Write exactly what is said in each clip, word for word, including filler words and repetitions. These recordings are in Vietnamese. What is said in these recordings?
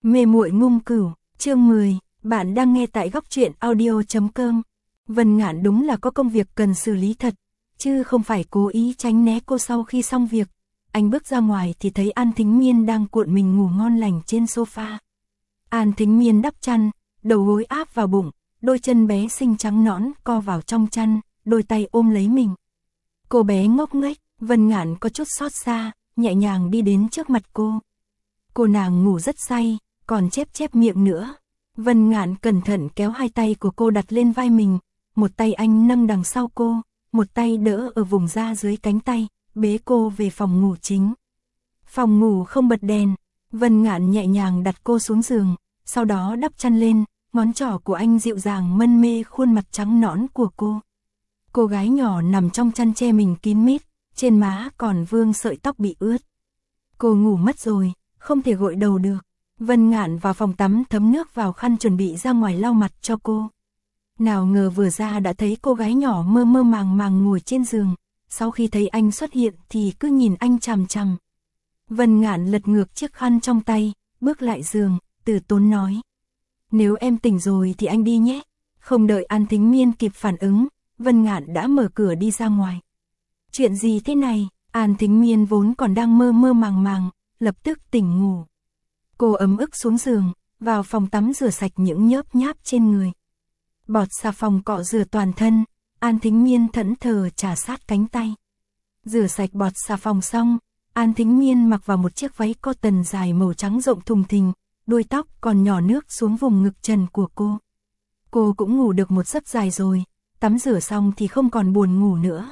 Mê muội ngung cửu, chương mười, bạn đang nghe tại góc truyện audio chấm com. Vân Ngạn đúng là có công việc cần xử lý thật, chứ không phải cố ý tránh né cô. Sau khi xong việc, anh bước ra ngoài thì thấy An Thính Miên đang cuộn mình ngủ ngon lành trên sofa. An Thính Miên đắp chăn, đầu gối áp vào bụng, đôi chân bé xinh trắng nõn co vào trong chăn, đôi tay ôm lấy mình. Cô bé ngốc nghếch, Vân Ngạn có chút xót xa, nhẹ nhàng đi đến trước mặt cô. Cô nàng ngủ rất say, còn chép chép miệng nữa. Vân Ngạn cẩn thận kéo hai tay của cô đặt lên vai mình, một tay anh nâng đằng sau cô, một tay đỡ ở vùng da dưới cánh tay, bế cô về phòng ngủ chính. Phòng ngủ không bật đèn, Vân Ngạn nhẹ nhàng đặt cô xuống giường, sau đó đắp chăn lên, ngón trỏ của anh dịu dàng mân mê khuôn mặt trắng nõn của cô. Cô gái nhỏ nằm trong chăn che mình kín mít, trên má còn vương sợi tóc bị ướt. Cô ngủ mất rồi, không thể gội đầu được. Vân Ngạn vào phòng tắm thấm nước vào khăn chuẩn bị ra ngoài lau mặt cho cô. Nào ngờ vừa ra đã thấy cô gái nhỏ mơ mơ màng màng ngồi trên giường, sau khi thấy anh xuất hiện thì cứ nhìn anh chằm chằm. Vân Ngạn lật ngược chiếc khăn trong tay, bước lại giường, từ tốn nói. Nếu em tỉnh rồi thì anh đi nhé. Không đợi An Thính Miên kịp phản ứng, Vân Ngạn đã mở cửa đi ra ngoài. Chuyện gì thế này? An Thính Miên vốn còn đang mơ mơ màng màng, lập tức tỉnh ngủ. Cô ấm ức xuống giường, vào phòng tắm rửa sạch những nhớp nháp trên người. Bọt xà phòng cọ rửa toàn thân, An Thính Miên thẫn thờ chà sát cánh tay. Rửa sạch bọt xà phòng xong, An Thính Miên mặc vào một chiếc váy cotton dài màu trắng rộng thùng thình, đuôi tóc còn nhỏ nước xuống vùng ngực trần của cô. Cô cũng ngủ được một giấc dài rồi, tắm rửa xong thì không còn buồn ngủ nữa.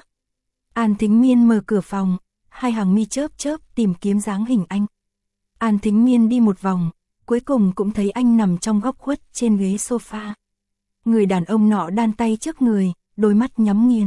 An Thính Miên mở cửa phòng, hai hàng mi chớp chớp tìm kiếm dáng hình anh. An Thính Miên đi một vòng, cuối cùng cũng thấy anh nằm trong góc khuất trên ghế sofa. Người đàn ông nọ đan tay trước người, đôi mắt nhắm nghiền.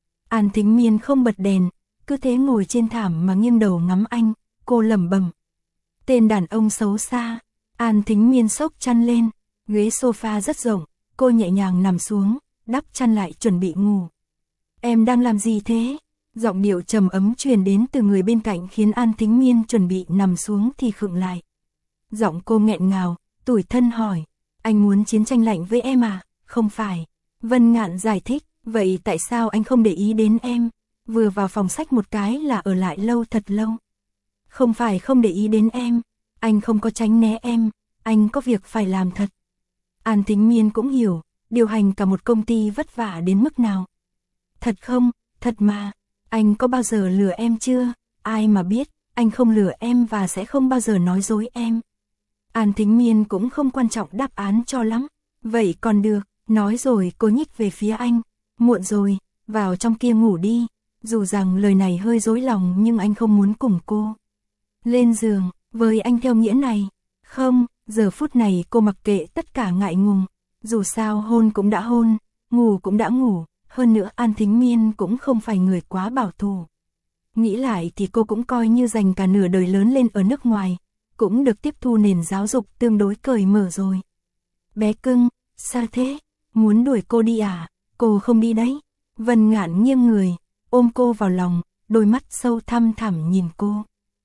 An Thính Miên không bật đèn, cứ thế ngồi trên thảm mà nghiêng đầu ngắm anh, cô lẩm bẩm. Tên đàn ông xấu xa. An Thính Miên xốc chăn lên, ghế sofa rất rộng, cô nhẹ nhàng nằm xuống, đắp chăn lại chuẩn bị ngủ. Em đang làm gì thế? Giọng điệu trầm ấm truyền đến từ người bên cạnh khiến An Thính Miên chuẩn bị nằm xuống thì khựng lại. Giọng cô nghẹn ngào, tủi thân hỏi, anh muốn chiến tranh lạnh với em à? Không phải. Vân Ngạn giải thích, vậy tại sao anh không để ý đến em? Vừa vào phòng sách một cái là ở lại lâu thật lâu. Không phải không để ý đến em, anh không có tránh né em, anh có việc phải làm thật. An Thính Miên cũng hiểu, điều hành cả một công ty vất vả đến mức nào. Thật không, thật mà. Anh có bao giờ lừa em chưa? Ai mà biết, anh không lừa em và sẽ không bao giờ nói dối em. An Thính Miên cũng không quan trọng đáp án cho lắm. Vậy còn được, nói rồi cô nhích về phía anh. Muộn rồi, vào trong kia ngủ đi. Dù rằng lời này hơi dối lòng nhưng anh không muốn cùng cô lên giường với anh theo nghĩa này. Không, giờ phút này cô mặc kệ tất cả ngại ngùng. Dù sao hôn cũng đã hôn, ngủ cũng đã ngủ. Hơn nữa An Thính Miên cũng không phải người quá bảo thủ. Nghĩ lại thì cô cũng coi như dành cả nửa đời lớn lên ở nước ngoài, cũng được tiếp thu nền giáo dục tương đối cởi mở rồi. Bé cưng, sao thế? Muốn đuổi cô đi à? Cô không đi đấy. Vân Ngạn nghiêng người, ôm cô vào lòng, đôi mắt sâu thăm thẳm nhìn cô.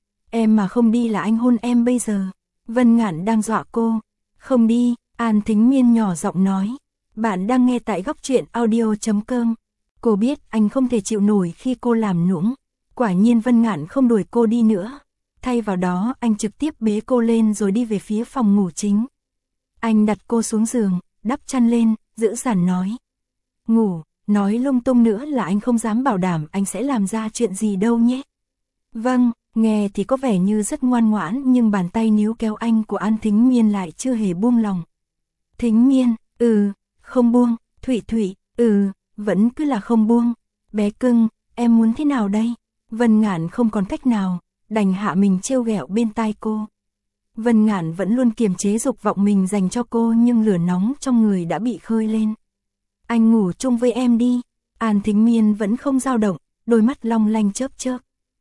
Em mà không đi là anh hôn em bây giờ. Vân Ngạn đang dọa cô. Không đi, An Thính Miên nhỏ giọng nói. Bạn đang nghe tại góc truyện audio chấm com. Cô biết anh không thể chịu nổi khi cô làm nũng. Quả nhiên Vân Ngạn không đuổi cô đi nữa. Thay vào đó anh trực tiếp bế cô lên rồi đi về phía phòng ngủ chính. Anh đặt cô xuống giường, đắp chăn lên, giữ dằn nói. Ngủ, nói lung tung nữa là anh không dám bảo đảm anh sẽ làm ra chuyện gì đâu nhé. Vâng, nghe thì có vẻ như rất ngoan ngoãn nhưng bàn tay níu kéo anh của An Thính Miên lại chưa hề buông lòng. Thính Miên, ừ, không buông. Thụy Thụy, ừ, vẫn cứ là không buông. Bé cưng, em muốn thế nào đây? Vân Ngạn không còn cách nào, đành hạ mình trêu ghẹo bên tai cô. Vân Ngạn vẫn luôn kiềm chế dục vọng mình dành cho cô nhưng lửa nóng trong người đã bị khơi lên. Anh ngủ chung với em đi. An Thính Miên vẫn không dao động, đôi mắt long lanh chớp chớp.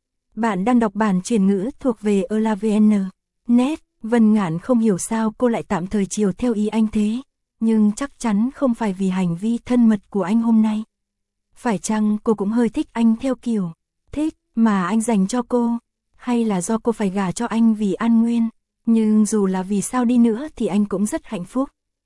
Bạn đang đọc bản truyền ngữ thuộc về elavn. Net, Vân Ngạn không hiểu sao cô lại tạm thời chiều theo ý anh thế, nhưng chắc chắn không phải vì hành vi thân mật của anh hôm nay. Phải chăng cô cũng hơi thích anh theo kiểu thích mà anh dành cho cô, hay là do cô phải gả cho anh vì An Nguyên? Nhưng dù là vì sao đi nữa thì anh cũng rất hạnh phúc.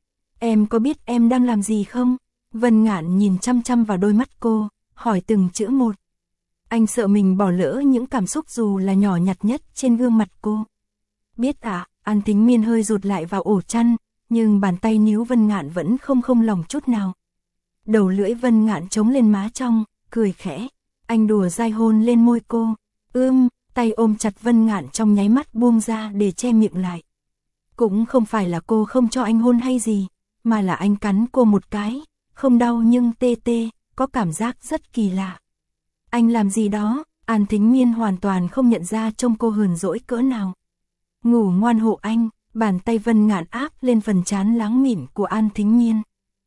Em có biết em đang làm gì không? Vân Ngạn nhìn chăm chăm vào đôi mắt cô, hỏi từng chữ một. Anh sợ mình bỏ lỡ những cảm xúc dù là nhỏ nhặt nhất trên gương mặt cô. Biết à, An Thính Miên hơi rụt lại vào ổ chăn, nhưng bàn tay níu Vân Ngạn vẫn không không lòng chút nào. Đầu lưỡi Vân Ngạn chống lên má trong, cười khẽ. Anh đùa dai hôn lên môi cô. Ưm, tay ôm chặt Vân Ngạn trong nháy mắt buông ra để che miệng lại. Cũng không phải là cô không cho anh hôn hay gì, mà là anh cắn cô một cái, không đau nhưng tê tê, có cảm giác rất kỳ lạ. Anh làm gì đó? An Thính Miên hoàn toàn không nhận ra trông cô hờn dỗi cỡ nào. Ngủ ngoan hộ anh, bàn tay Vân Ngạn áp lên phần trán láng mịn của An Thính Miên.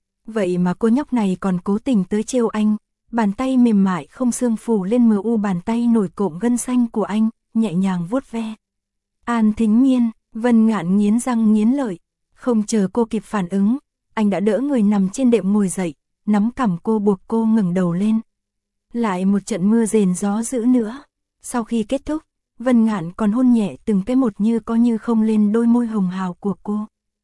Vậy mà cô nhóc này còn cố tình tới trêu anh, bàn tay mềm mại không xương phủ lên mờ u bàn tay nổi cộm gân xanh của anh, nhẹ nhàng vuốt ve. An Thính Miên, Vân Ngạn nghiến răng nghiến lợi, không chờ cô kịp phản ứng, anh đã đỡ người nằm trên đệm ngồi dậy, nắm cằm cô buộc cô ngẩng đầu lên. Lại một trận mưa rền gió dữ nữa. Sau khi kết thúc, Vân Ngạn còn hôn nhẹ từng cái một như có như không lên đôi môi hồng hào của cô.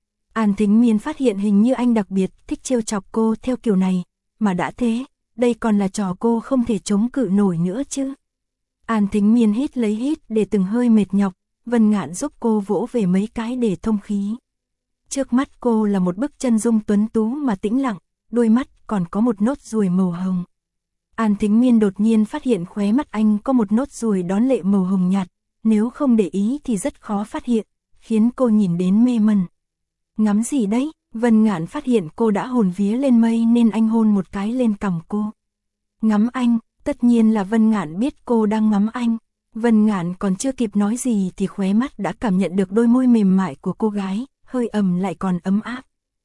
An Thính Miên phát hiện hình như anh đặc biệt thích trêu chọc cô theo kiểu này, mà đã thế, đây còn là trò cô không thể chống cự nổi nữa chứ. An Thính Miên hít lấy hít để từng hơi mệt nhọc, Vân Ngạn giúp cô vỗ về mấy cái để thông khí. Trước mắt cô là một bức chân dung tuấn tú mà tĩnh lặng, đôi mắt còn có một nốt ruồi màu hồng. An Thính Miên đột nhiên phát hiện khóe mắt anh có một nốt ruồi đón lệ màu hồng nhạt, nếu không để ý thì rất khó phát hiện, khiến cô nhìn đến mê mẩn. Ngắm gì đấy? Vân Ngạn phát hiện cô đã hồn vía lên mây nên anh hôn một cái lên cằm cô. Ngắm anh, tất nhiên là Vân Ngạn biết cô đang ngắm anh. Vân Ngạn còn chưa kịp nói gì thì khóe mắt đã cảm nhận được đôi môi mềm mại của cô gái, hơi ẩm lại còn ấm áp.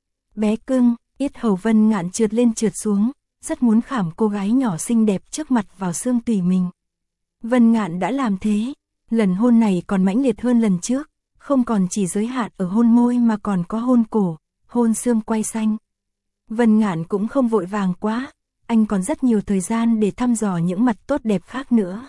Bé cưng, yết hầu Vân Ngạn trượt lên trượt xuống, rất muốn khảm cô gái nhỏ xinh đẹp trước mặt vào xương tủy mình. Vân Ngạn đã làm thế, lần hôn này còn mãnh liệt hơn lần trước, không còn chỉ giới hạn ở hôn môi mà còn có hôn cổ, hôn xương quai xanh. Vân Ngạn cũng không vội vàng quá, anh còn rất nhiều thời gian để thăm dò những mặt tốt đẹp khác nữa.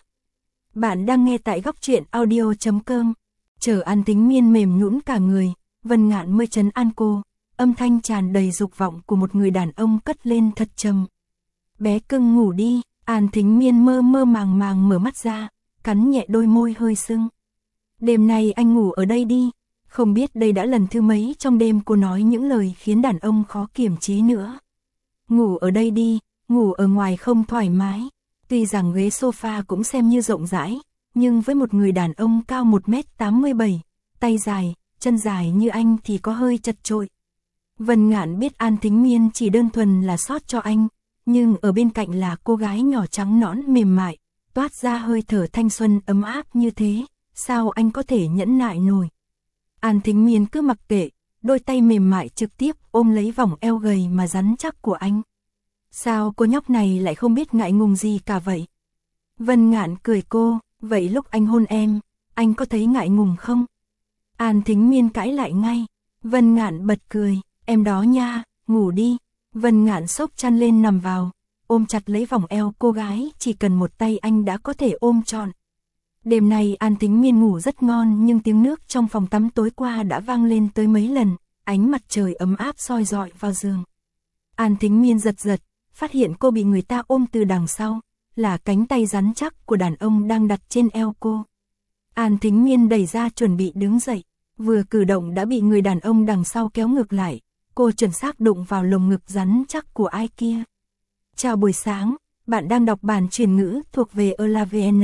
Bạn đang nghe tại góc truyện audio chấm com. Chờ An Thính Miên mềm nhũn cả người, Vân Ngạn mới trấn an cô, âm thanh tràn đầy dục vọng của một người đàn ông cất lên thật trầm. Bé cưng ngủ đi. An Thính Miên mơ mơ màng màng mở mắt ra, cắn nhẹ đôi môi hơi sưng. Đêm nay anh ngủ ở đây đi. Không biết đây đã lần thứ mấy trong đêm cô nói những lời khiến đàn ông khó kiềm chế nữa. Ngủ ở đây đi, ngủ ở ngoài không thoải mái. Tuy rằng ghế sofa cũng xem như rộng rãi, nhưng với một người đàn ông cao một mét tám mươi bảy, tay dài, chân dài như anh thì có hơi chật chội. Vân Ngạn biết An Thính Miên chỉ đơn thuần là sót cho anh, nhưng ở bên cạnh là cô gái nhỏ trắng nõn mềm mại, toát ra hơi thở thanh xuân ấm áp như thế, sao anh có thể nhẫn nại nổi. An Thính Miên cứ mặc kệ, đôi tay mềm mại trực tiếp ôm lấy vòng eo gầy mà rắn chắc của anh. Sao cô nhóc này lại không biết ngại ngùng gì cả vậy? Vân Ngạn cười cô, vậy lúc anh hôn em, anh có thấy ngại ngùng không? An Thính Miên cãi lại ngay, Vân Ngạn bật cười, em đó nha, ngủ đi. Vân Ngạn xốc chăn lên nằm vào, ôm chặt lấy vòng eo cô gái, chỉ cần một tay anh đã có thể ôm trọn. Đêm nay An Thính Miên ngủ rất ngon nhưng tiếng nước trong phòng tắm tối qua đã vang lên tới mấy lần, ánh mặt trời ấm áp soi rọi vào giường. An Thính Miên giật giật, phát hiện cô bị người ta ôm từ đằng sau, là cánh tay rắn chắc của đàn ông đang đặt trên eo cô. An Thính Miên đẩy ra chuẩn bị đứng dậy, vừa cử động đã bị người đàn ông đằng sau kéo ngược lại. Cô chuẩn xác đụng vào lồng ngực rắn chắc của ai kia. Chào buổi sáng, bạn đang đọc bản truyền ngữ thuộc về Elavn.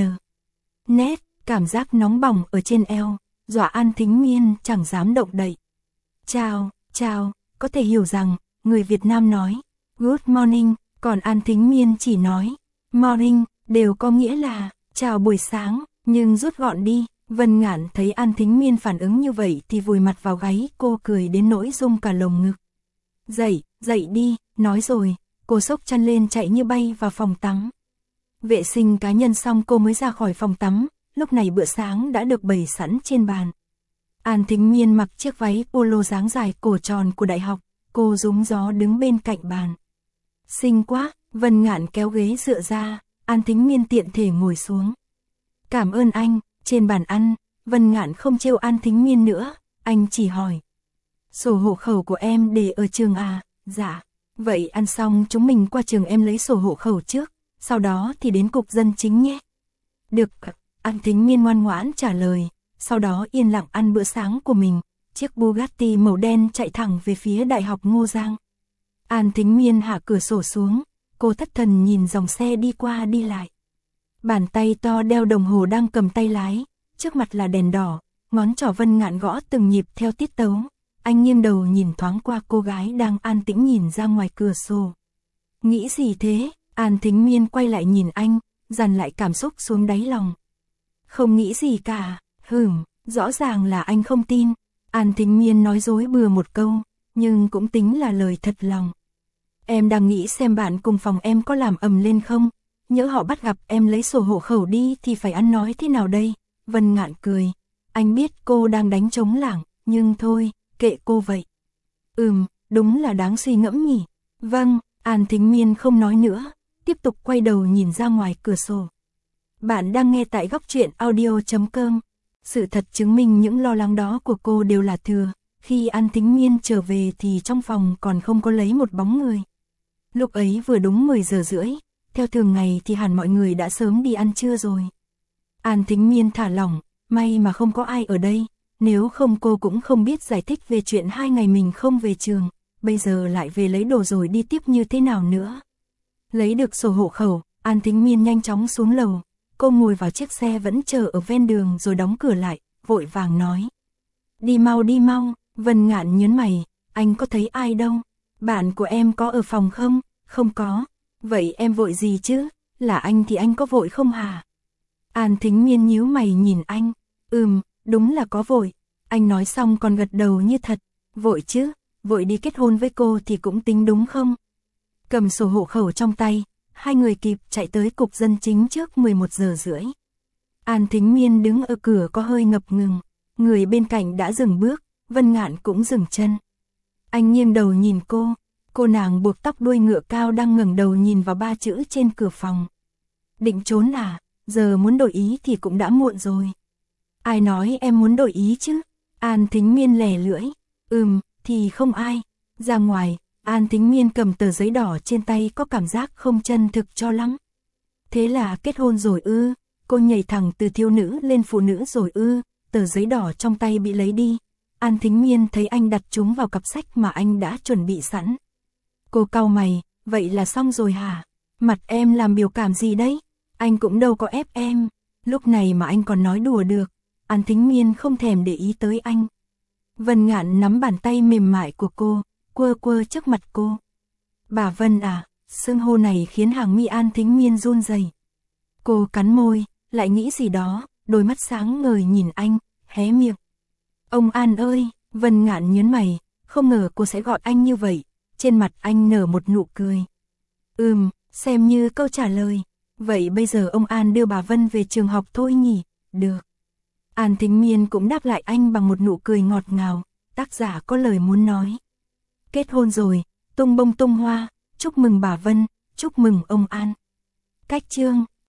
Nét, cảm giác nóng bỏng ở trên eo, dọa An Thính Miên chẳng dám động đậy. Chào, chào, có thể hiểu rằng, người Việt Nam nói, good morning, còn An Thính Miên chỉ nói, morning, đều có nghĩa là, chào buổi sáng, nhưng rút gọn đi. Vân Ngạn thấy An Thính Miên phản ứng như vậy thì vùi mặt vào gáy cô cười đến nỗi rung cả lồng ngực. Dậy, dậy đi, nói rồi, cô xốc chăn lên chạy như bay vào phòng tắm. Vệ sinh cá nhân xong cô mới ra khỏi phòng tắm, lúc này bữa sáng đã được bày sẵn trên bàn. An Thính Miên mặc chiếc váy polo dáng dài cổ tròn của đại học, cô rúng gió đứng bên cạnh bàn. Xinh quá, Vân Ngạn kéo ghế dựa ra, An Thính Miên tiện thể ngồi xuống. Cảm ơn anh. Trên bàn ăn, Vân Ngạn không trêu An Thính Miên nữa, anh chỉ hỏi. Sổ hộ khẩu của em để ở trường à? Dạ. Vậy ăn xong chúng mình qua trường em lấy sổ hộ khẩu trước, sau đó thì đến cục dân chính nhé. Được, An Thính Miên ngoan ngoãn trả lời, sau đó yên lặng ăn bữa sáng của mình. Chiếc Bugatti màu đen chạy thẳng về phía Đại học Ngô Giang. An Thính Miên hạ cửa sổ xuống, cô thất thần nhìn dòng xe đi qua đi lại. Bàn tay to đeo đồng hồ đang cầm tay lái, trước mặt là đèn đỏ, ngón trỏ Vân Ngạn gõ từng nhịp theo tiết tấu. Anh nghiêng đầu nhìn thoáng qua cô gái đang an tĩnh nhìn ra ngoài cửa sổ. Nghĩ gì thế? An Thính Miên quay lại nhìn anh, dằn lại cảm xúc xuống đáy lòng. Không nghĩ gì cả, hửm, rõ ràng là anh không tin. An Thính Miên nói dối bừa một câu, nhưng cũng tính là lời thật lòng. Em đang nghĩ xem bạn cùng phòng em có làm ầm lên không, nhỡ họ bắt gặp em lấy sổ hộ khẩu đi thì phải ăn nói thế nào đây? Vân Ngạn cười, anh biết cô đang đánh trống lảng, nhưng thôi, kệ cô vậy. Ừm, đúng là đáng suy ngẫm nhỉ. Vâng, An Thính Miên không nói nữa, tiếp tục quay đầu nhìn ra ngoài cửa sổ. Bạn đang nghe tại góc truyện audio chấm com. Sự thật chứng minh những lo lắng đó của cô đều là thừa. Khi An Thính Miên trở về thì trong phòng còn không có lấy một bóng người. Lúc ấy vừa đúng mười giờ rưỡi, theo thường ngày thì hẳn mọi người đã sớm đi ăn trưa rồi. An Thính Miên thả lỏng, may mà không có ai ở đây, nếu không cô cũng không biết giải thích về chuyện hai ngày mình không về trường, bây giờ lại về lấy đồ rồi đi tiếp như thế nào nữa. Lấy được sổ hộ khẩu, An Thính Miên nhanh chóng xuống lầu, cô ngồi vào chiếc xe vẫn chờ ở ven đường rồi đóng cửa lại, vội vàng nói. Đi mau đi mau. Vân Ngạn nhớn mày, anh có thấy ai đâu? Bạn của em có ở phòng không? Không có. Vậy em vội gì chứ? Là anh thì anh có vội không hả? An Thính Miên nhíu mày nhìn anh. Ừm, đúng là có vội. Anh nói xong còn gật đầu như thật. Vội chứ, vội đi kết hôn với cô thì cũng tính đúng không? Cầm sổ hộ khẩu trong tay, hai người kịp chạy tới cục dân chính trước mười một giờ rưỡi. An Thính Miên đứng ở cửa có hơi ngập ngừng, người bên cạnh đã dừng bước. Vân Ngạn cũng dừng chân. Anh nghiêng đầu nhìn cô, cô nàng buộc tóc đuôi ngựa cao đang ngẩng đầu nhìn vào ba chữ trên cửa phòng. Định trốn à, giờ muốn đổi ý thì cũng đã muộn rồi. Ai nói em muốn đổi ý chứ? An Thính Miên lẻ lưỡi. Ừm, thì không ai. Ra ngoài, An Thính Miên cầm tờ giấy đỏ trên tay có cảm giác không chân thực cho lắm. Thế là kết hôn rồi ư? Cô nhảy thẳng từ thiếu nữ lên phụ nữ rồi ư? Tờ giấy đỏ trong tay bị lấy đi. An Thính Miên thấy anh đặt chúng vào cặp sách mà anh đã chuẩn bị sẵn. Cô cau mày, vậy là xong rồi hả? Mặt em làm biểu cảm gì đấy? Anh cũng đâu có ép em. Lúc này mà anh còn nói đùa được. An Thính Miên không thèm để ý tới anh. Vân Ngạn nắm bàn tay mềm mại của cô, quơ quơ trước mặt cô. Bà Vân à, xưng hô này khiến hàng mi An Thính Miên run rẩy. Cô cắn môi, lại nghĩ gì đó, đôi mắt sáng ngời nhìn anh, hé miệng. Ông An ơi, Vân Ngạn nhớn mày, không ngờ cô sẽ gọi anh như vậy, trên mặt anh nở một nụ cười. Ừm, xem như câu trả lời, vậy bây giờ ông An đưa bà Vân về trường học thôi nhỉ, được. An Thính Miên cũng đáp lại anh bằng một nụ cười ngọt ngào, tác giả có lời muốn nói. Kết hôn rồi, tung bông tung hoa, chúc mừng bà Vân, chúc mừng ông An. Cách chương.